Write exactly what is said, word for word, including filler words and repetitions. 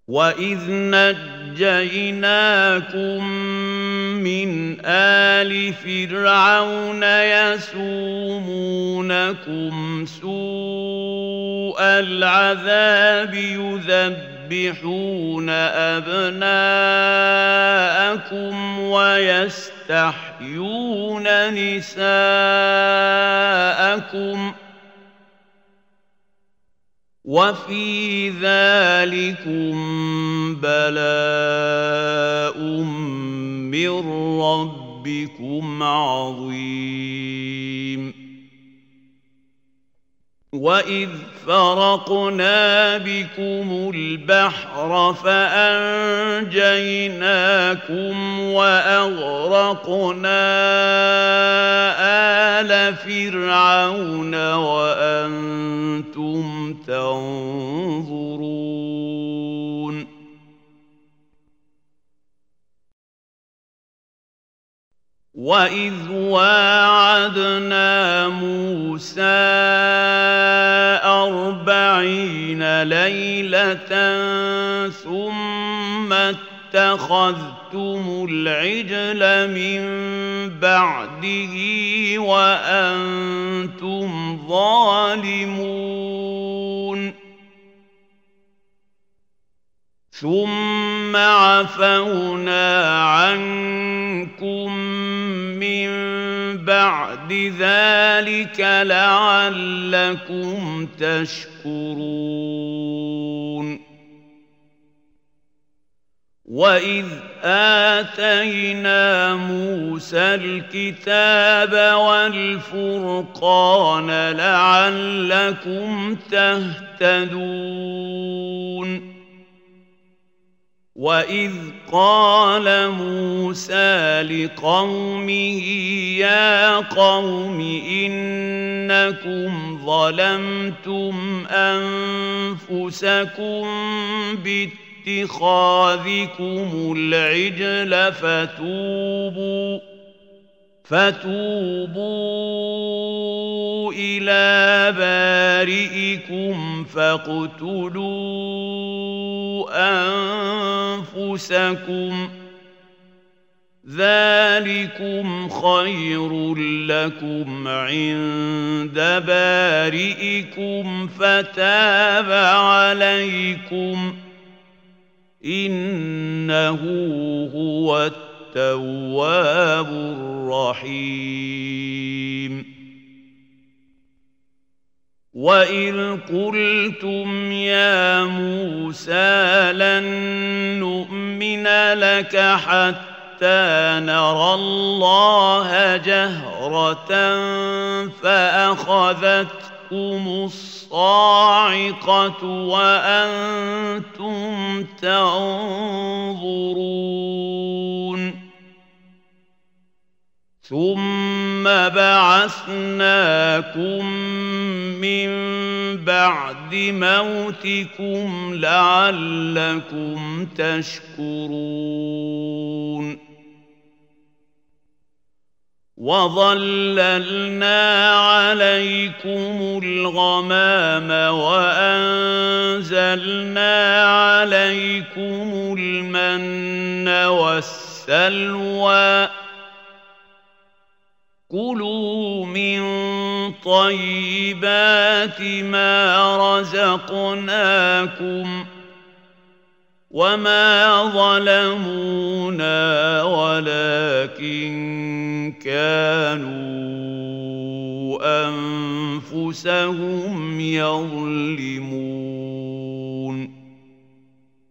وَإِذْ نَجَّيْنَاكُم مِّنْ آلِ فِرْعَوْنَ يَسُومُونَكُمْ سُوءَ الْعَذَابِ يُذَبِّحُونَ أَبْنَاءَكُمْ وَيَسْتَحْيُونَ نِسَاءَكُمْ ۚ وَفِي ذَٰلِكُم بَلَاءٌ مِّن رَّبِّكُمْ عَظِيمٌ. وَإِذْ فَرَقْنَا بِكُمُ الْبَحْرَ فَأَنجَيْنَاكُمْ وَأَغْرَقْنَا آلَ فِرْعَوْنَ وَأَنتُمْ تَنظُرُونَ وَإِذْ وَاعَدْنَا مُوسَىٰ أَرْبَعِينَ لَيْلَةً ثُمَّ اتَّخَذْتُمُ الْعِجْلَ مِن بَعْدِهِ وَأَنتُمْ ظَالِمُونَ ثُمَّ عَفَوْنَا عَنكُم مِّن بَعْدِ ذَٰلِكَ لَعَلَّكُمْ تَشْكُرُونَ وَإِذْ آتَيْنَا مُوسَى الْكِتَابَ وَالْفُرْقَانَ لَعَلَّكُمْ تَهْتَدُونَ وَإِذْ قَالَ مُوسَىٰ لِقَوْمِهِ يَا قَوْمِ إِنَّكُمْ ظَلَمْتُمْ أَنفُسَكُم بِاتِّخَاذِكُمُ الْعِجْلَ فَتُوبُوا فَتُوبُوا إِلَىٰ بَارِئِكُمْ فَاقْتُلُوا أَنفُسَكُمْ ذَٰلِكُمْ خَيْرٌ لَّكُمْ عِندَ بَارِئِكُمْ فَتَابَ عَلَيْكُمْ إِنَّهُ هُوَ التَّوَّابُ الرَّحِيمُ وَإِذْ قُلْتُمْ يَا مُوسَىٰ لَن نُّؤْمِنَ لَكَ حَتَّىٰ نَرَى اللَّهَ جَهْرَةً فَأَخَذَتْكُمُ الصَّاعِقَةُ وَأَنتُمْ تَنظُرُونَ ثُمَّ بَعَثْنَاكُم مِّن بَعْدِ مَوْتِكُمْ لَعَلَّكُمْ تَشْكُرُونَ وَظَلَّلْنَا عَلَيْكُمُ الْغَمَامَ وَأَنزَلْنَا عَلَيْكُمُ الْمَنَّ وَالسَّلْوَىٰ كُلُوا مِن طَيِّبَاتِ مَا رَزَقْنَاكُمْ وَمَا ظَلَمُونَا وَلَٰكِن كَانُوا أَنفُسَهُمْ يَظْلِمُونَ